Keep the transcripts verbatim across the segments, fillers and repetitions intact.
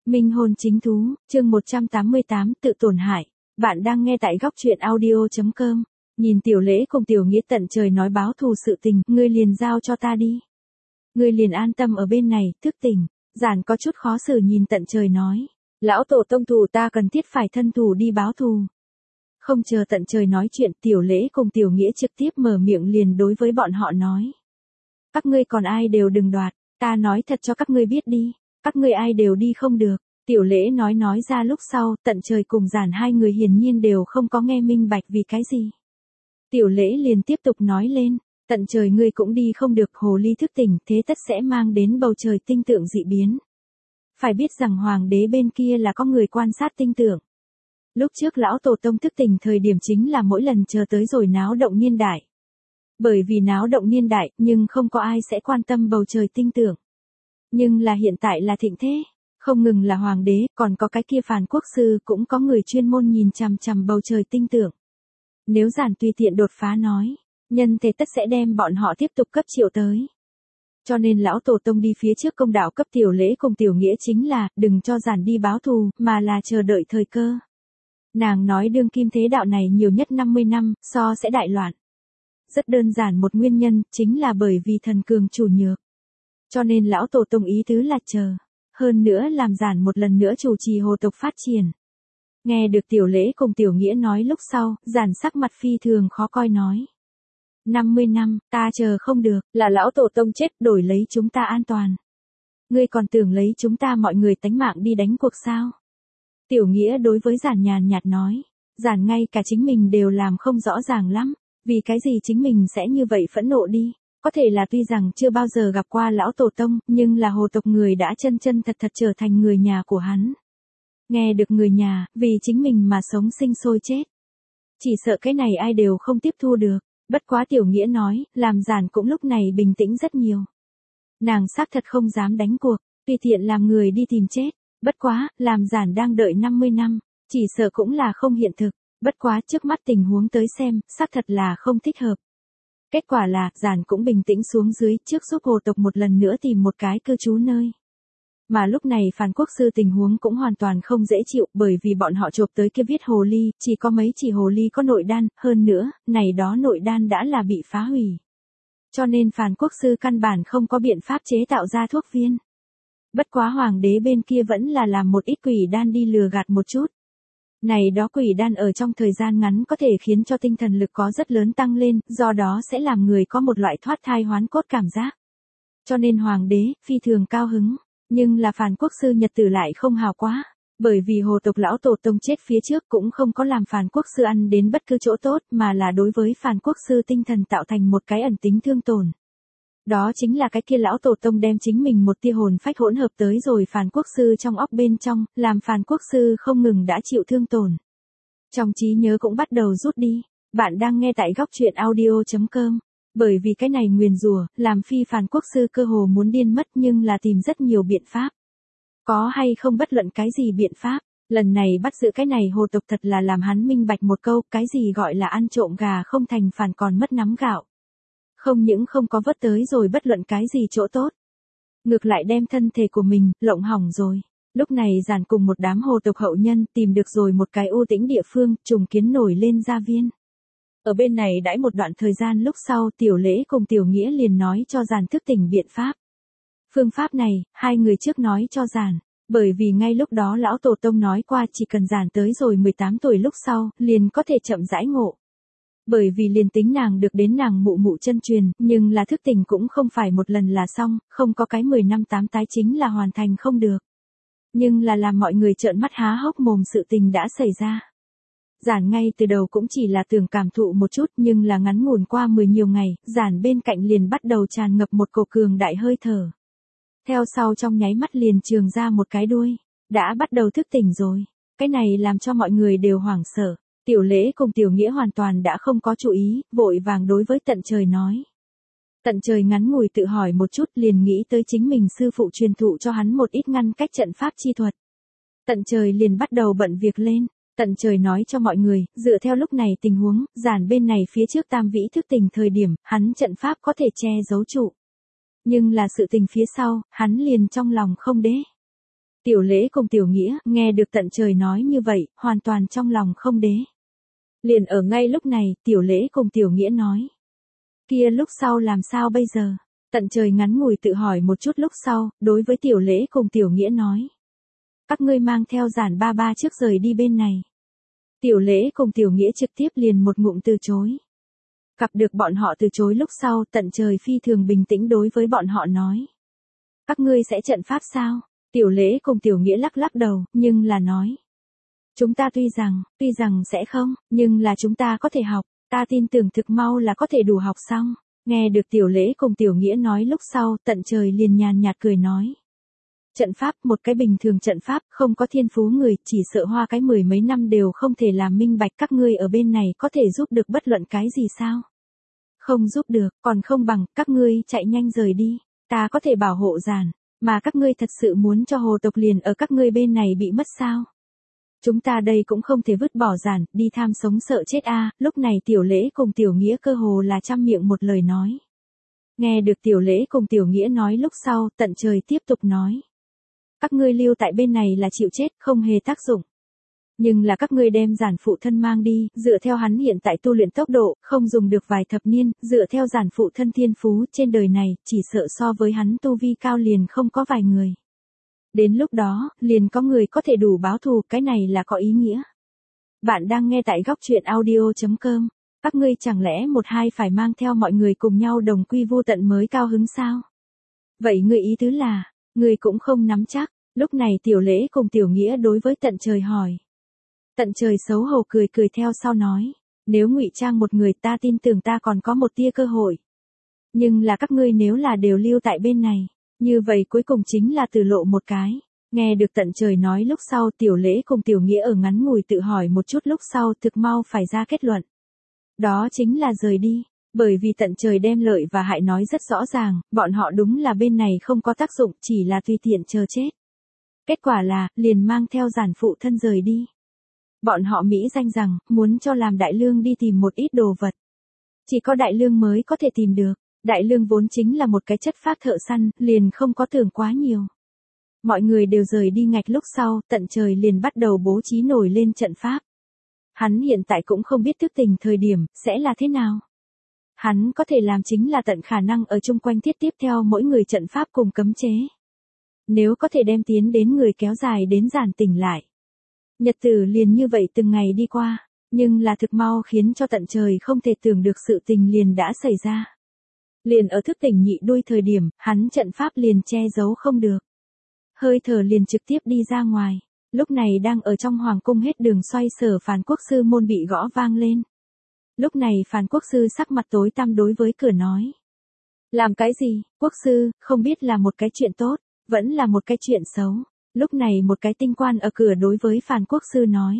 Minh hôn chính thú, chương một trăm tám mươi tám, tự tổn hại. Bạn đang nghe tại góc truyện audio chấm com. Nhìn Tiểu Lễ cùng Tiểu Nghĩa tận trời nói báo thù sự tình, ngươi liền giao cho ta đi. Ngươi liền an tâm ở bên này, thức tỉnh. Giản có chút khó xử nhìn tận trời nói. Lão tổ tông thù ta cần thiết phải thân thù đi báo thù. Không chờ tận trời nói chuyện, Tiểu Lễ cùng Tiểu Nghĩa trực tiếp mở miệng liền đối với bọn họ nói. Các ngươi còn ai đều đừng đoạt, ta nói thật cho các ngươi biết đi. Các ngươi ai đều đi không được. Tiểu Lễ nói nói ra lúc sau, tận trời cùng Giản hai người hiển nhiên đều không có nghe minh bạch vì cái gì. Tiểu Lễ liền tiếp tục nói lên, tận trời ngươi cũng đi không được, hồ ly thức tỉnh, thế tất sẽ mang đến bầu trời tinh tượng dị biến. Phải biết rằng hoàng đế bên kia là có người quan sát tinh tượng. Lúc trước lão tổ tông thức tỉnh thời điểm chính là mỗi lần chờ tới rồi náo động niên đại. Bởi vì náo động niên đại, nhưng không có ai sẽ quan tâm bầu trời tinh tượng. Nhưng là hiện tại là thịnh thế, không ngừng là hoàng đế, còn có cái kia Phàn quốc sư cũng có người chuyên môn nhìn chằm chằm bầu trời tinh tượng. Nếu Giản tùy tiện đột phá nói, nhân thế tất sẽ đem bọn họ tiếp tục cấp triệu tới. Cho nên lão tổ tông đi phía trước công đạo cấp Tiểu Lễ cùng Tiểu Nghĩa chính là, đừng cho Giản đi báo thù, mà là chờ đợi thời cơ. Nàng nói đương kim thế đạo này nhiều nhất năm mươi năm, so sẽ đại loạn. Rất đơn giản một nguyên nhân, chính là bởi vì thần cường chủ nhược. Cho nên lão tổ tông ý tứ là chờ. Hơn nữa làm Giản một lần nữa chủ trì hồ tộc phát triển. Nghe được Tiểu Lễ cùng Tiểu Nghĩa nói lúc sau, Giản sắc mặt phi thường khó coi nói. năm mươi năm, ta chờ không được, là lão tổ tông chết đổi lấy chúng ta an toàn. Ngươi còn tưởng lấy chúng ta mọi người tánh mạng đi đánh cuộc sao? Tiểu Nghĩa đối với Giản nhàn nhạt nói. Giản ngay cả chính mình đều làm không rõ ràng lắm. Vì cái gì chính mình sẽ như vậy phẫn nộ đi? Có thể là tuy rằng chưa bao giờ gặp qua lão tổ tông, nhưng là hồ tộc người đã chân chân thật thật trở thành người nhà của hắn. Nghe được người nhà, vì chính mình mà sống sinh sôi chết. Chỉ sợ cái này ai đều không tiếp thu được. Bất quá Tiểu Nghĩa nói, làm Giản cũng lúc này bình tĩnh rất nhiều. Nàng xác thật không dám đánh cuộc, tùy tiện làm người đi tìm chết. Bất quá, làm Giản đang đợi năm mươi năm, chỉ sợ cũng là không hiện thực. Bất quá trước mắt tình huống tới xem, xác thật là không thích hợp. Kết quả là, Giản cũng bình tĩnh xuống dưới, trước giúp hồ tộc một lần nữa tìm một cái cư trú nơi. Mà lúc này Phàn quốc sư tình huống cũng hoàn toàn không dễ chịu, bởi vì bọn họ chộp tới kia viết hồ ly, chỉ có mấy chỉ hồ ly có nội đan, hơn nữa, này đó nội đan đã là bị phá hủy. Cho nên Phàn quốc sư căn bản không có biện pháp chế tạo ra thuốc viên. Bất quá hoàng đế bên kia vẫn là làm một ít quỷ đan đi lừa gạt một chút. Này đó quỷ đan ở trong thời gian ngắn có thể khiến cho tinh thần lực có rất lớn tăng lên, do đó sẽ làm người có một loại thoát thai hoán cốt cảm giác. Cho nên hoàng đế, phi thường cao hứng, nhưng là Phàn quốc sư nhật tử lại không hào quá, bởi vì hồ tộc lão tổ tông chết phía trước cũng không có làm Phàn quốc sư ăn đến bất cứ chỗ tốt, mà là đối với Phàn quốc sư tinh thần tạo thành một cái ẩn tính thương tổn. Đó chính là cái kia lão tổ tông đem chính mình một tia hồn phách hỗn hợp tới rồi Phàn quốc sư trong óc bên trong, làm Phàn quốc sư không ngừng đã chịu thương tổn. Trong trí nhớ cũng bắt đầu rút đi. Bạn đang nghe tại góc truyện audio chấm com. Bởi vì cái này nguyền rủa, làm phi Phàn quốc sư cơ hồ muốn điên mất, nhưng là tìm rất nhiều biện pháp. Có hay không bất luận cái gì biện pháp, lần này bắt giữ cái này hồ tộc thật là làm hắn minh bạch một câu, cái gì gọi là ăn trộm gà không thành phản còn mất nắm gạo. Không những không có vớt tới rồi bất luận cái gì chỗ tốt. Ngược lại đem thân thể của mình, lộng hỏng rồi. Lúc này Giản cùng một đám hồ tộc hậu nhân tìm được rồi một cái u tĩnh địa phương, trùng kiến nổi lên gia viên. Ở bên này đãi một đoạn thời gian lúc sau Tiểu Lễ cùng Tiểu Nghĩa liền nói cho Giản thức tỉnh biện pháp. Phương pháp này, hai người trước nói cho Giản, bởi vì ngay lúc đó lão tổ tông nói qua chỉ cần Giản tới rồi mười tám tuổi lúc sau, liền có thể chậm rãi ngộ. Bởi vì liền tính nàng được đến nàng mụ mụ chân truyền, nhưng là thức tỉnh cũng không phải một lần là xong, không có cái mười năm tám tái chính là hoàn thành không được. Nhưng là làm mọi người trợn mắt há hốc mồm sự tình đã xảy ra. Giản ngay từ đầu cũng chỉ là tưởng cảm thụ một chút, nhưng là ngắn ngủn qua mười nhiều ngày, Giản bên cạnh liền bắt đầu tràn ngập một cổ cường đại hơi thở. Theo sau trong nháy mắt liền trường ra một cái đuôi, đã bắt đầu thức tỉnh rồi. Cái này làm cho mọi người đều hoảng sợ. Tiểu Lễ cùng Tiểu Nghĩa hoàn toàn đã không có chú ý, vội vàng đối với tận trời nói. Tận trời ngắn ngủi tự hỏi một chút liền nghĩ tới chính mình sư phụ truyền thụ cho hắn một ít ngăn cách trận pháp chi thuật. Tận trời liền bắt đầu bận việc lên. Tận trời nói cho mọi người, dựa theo lúc này tình huống, Giản bên này phía trước tam vĩ thức tỉnh thời điểm, hắn trận pháp có thể che giấu trụ. Nhưng là sự tình phía sau, hắn liền trong lòng không đế. Tiểu Lễ cùng Tiểu Nghĩa nghe được tận trời nói như vậy, hoàn toàn trong lòng không đế. Liền ở ngay lúc này, Tiểu Lễ cùng Tiểu Nghĩa nói. Kia lúc sau làm sao bây giờ? Tận trời ngắn ngủi tự hỏi một chút lúc sau, đối với Tiểu Lễ cùng Tiểu Nghĩa nói. Các ngươi mang theo Giản ba ba trước rời đi bên này. Tiểu Lễ cùng Tiểu Nghĩa trực tiếp liền một ngụm từ chối. Gặp được bọn họ từ chối lúc sau, tận trời phi thường bình tĩnh đối với bọn họ nói. Các ngươi sẽ trận pháp sao? Tiểu Lễ cùng Tiểu Nghĩa lắc lắc đầu, nhưng là nói. Chúng ta tuy rằng, tuy rằng sẽ không, nhưng là chúng ta có thể học, ta tin tưởng thực mau là có thể đủ học xong. Nghe được Tiểu Lễ cùng Tiểu Nghĩa nói lúc sau, tận trời liền nhàn nhạt cười nói. Trận pháp, một cái bình thường trận pháp, không có thiên phú người, chỉ sợ hoa cái mười mấy năm đều không thể làm minh bạch các ngươi ở bên này có thể giúp được bất luận cái gì sao? Không giúp được, còn không bằng, các ngươi chạy nhanh rời đi, ta có thể bảo hộ Giản, mà các ngươi thật sự muốn cho hồ tộc liền ở các ngươi bên này bị mất sao? Chúng ta đây cũng không thể vứt bỏ Giản, đi tham sống sợ chết a. Lúc này Tiểu Lễ cùng Tiểu Nghĩa cơ hồ là trăm miệng một lời nói. Nghe được Tiểu Lễ cùng Tiểu Nghĩa nói lúc sau, tận trời tiếp tục nói. Các ngươi lưu tại bên này là chịu chết, không hề tác dụng. Nhưng là các ngươi đem Giản phụ thân mang đi, dựa theo hắn hiện tại tu luyện tốc độ, không dùng được vài thập niên, dựa theo Giản phụ thân thiên phú, trên đời này, chỉ sợ so với hắn tu vi cao liền không có vài người. Đến lúc đó, liền có người có thể đủ báo thù, cái này là có ý nghĩa. Bạn đang nghe tại góc truyện audio chấm com. Các ngươi chẳng lẽ một hai phải mang theo mọi người cùng nhau đồng quy vô tận mới cao hứng sao? Vậy ngươi ý tứ là, ngươi cũng không nắm chắc. Lúc này Tiểu Lễ cùng Tiểu Nghĩa đối với tận trời hỏi. Tận trời xấu hổ cười cười theo sau nói. Nếu ngụy trang một người ta tin tưởng ta còn có một tia cơ hội. Nhưng là các ngươi nếu là đều lưu tại bên này. Như vậy cuối cùng chính là từ lộ một cái. Nghe được tận trời nói lúc sau Tiểu Lễ cùng Tiểu Nghĩa ở ngắn ngủi tự hỏi một chút lúc sau thực mau phải ra kết luận. Đó chính là rời đi. Bởi vì tận trời đem lợi và hại nói rất rõ ràng, bọn họ đúng là bên này không có tác dụng, chỉ là tùy tiện chờ chết. Kết quả là, liền mang theo Giản phụ thân rời đi. Bọn họ Mỹ danh rằng, muốn cho làm Đại Lương đi tìm một ít đồ vật. Chỉ có Đại Lương mới có thể tìm được. Đại Lương vốn chính là một cái chất phác thợ săn, liền không có tưởng quá nhiều. Mọi người đều rời đi ngạch lúc sau, tận trời liền bắt đầu bố trí nổi lên trận pháp. Hắn hiện tại cũng không biết thức tình thời điểm, sẽ là thế nào. Hắn có thể làm chính là tận khả năng ở chung quanh thiết tiếp theo mỗi người trận pháp cùng cấm chế. Nếu có thể đem tiến đến người kéo dài đến Giản tỉnh lại. Nhật tử liền như vậy từng ngày đi qua, nhưng là thực mau khiến cho tận trời không thể tưởng được sự tình liền đã xảy ra. Liền ở thức tỉnh nhị đuôi thời điểm, hắn trận pháp liền che giấu không được. Hơi thở liền trực tiếp đi ra ngoài. Lúc này đang ở trong hoàng cung hết đường xoay sở Phàn Quốc Sư môn bị gõ vang lên. Lúc này Phàn Quốc Sư sắc mặt tối tăm đối với cửa nói. Làm cái gì, Quốc Sư, không biết là một cái chuyện tốt, vẫn là một cái chuyện xấu. Lúc này một cái tinh quan ở cửa đối với Phàn Quốc Sư nói.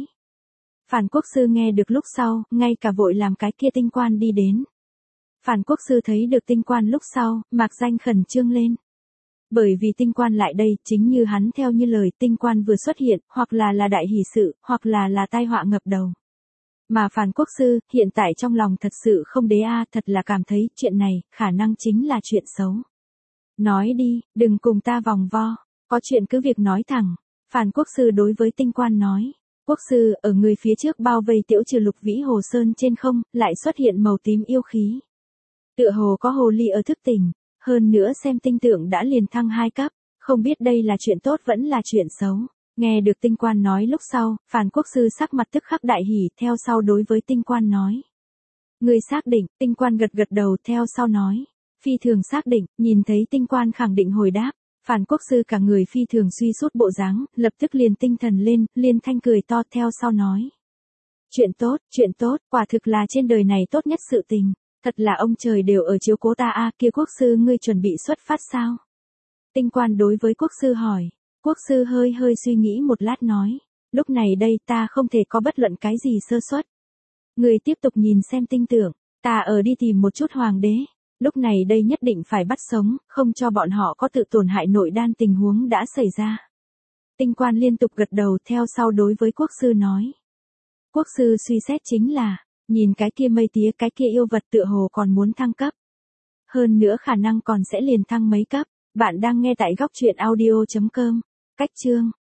Phàn Quốc Sư nghe được lúc sau, ngay cả vội làm cái kia tinh quan đi đến. Phàn Quốc Sư thấy được tinh quan lúc sau, mạc danh khẩn trương lên. Bởi vì tinh quan lại đây, chính như hắn theo như lời tinh quan vừa xuất hiện, hoặc là là đại hỷ sự, hoặc là là tai họa ngập đầu. Mà Phàn Quốc Sư, hiện tại trong lòng thật sự không đế a, thật là cảm thấy chuyện này, khả năng chính là chuyện xấu. Nói đi, đừng cùng ta vòng vo, có chuyện cứ việc nói thẳng. Phàn Quốc Sư đối với tinh quan nói. Quốc Sư, ở người phía trước bao vây Tiễu Trừ Lục Vĩ Hồ Sơn trên không, lại xuất hiện màu tím yêu khí. Tựa hồ có hồ ly ở thức tỉnh, hơn nữa xem tinh tượng đã liền thăng hai cấp, không biết đây là chuyện tốt vẫn là chuyện xấu. Nghe được tinh quan nói lúc sau, Phàn Quốc Sư sắc mặt tức khắc đại hỉ, theo sau đối với tinh quan nói. Người xác định, tinh quan gật gật đầu theo sau nói. Phi thường xác định, nhìn thấy tinh quan khẳng định hồi đáp. Phàn Quốc Sư cả người phi thường suy sút bộ dáng, lập tức liền tinh thần lên, liên thanh cười to theo sau nói. Chuyện tốt, chuyện tốt, quả thực là trên đời này tốt nhất sự tình. Thật là ông trời đều ở chiếu cố ta a. Kia Quốc Sư ngươi chuẩn bị xuất phát sao? Tinh quan đối với Quốc Sư hỏi. Quốc Sư hơi hơi suy nghĩ một lát nói. Lúc này đây ta không thể có bất luận cái gì sơ suất. Người tiếp tục nhìn xem tinh tượng, ta ở đi tìm một chút hoàng đế. Lúc này đây nhất định phải bắt sống, không cho bọn họ có tự tổn hại nội đan tình huống đã xảy ra. Tinh quan liên tục gật đầu theo sau đối với Quốc Sư nói. Quốc Sư suy xét chính là, nhìn cái kia mây tía cái kia yêu vật tựa hồ còn muốn thăng cấp. Hơn nữa khả năng còn sẽ liền thăng mấy cấp. Bạn đang nghe tại góc truyện audio chấm com. Cách chương.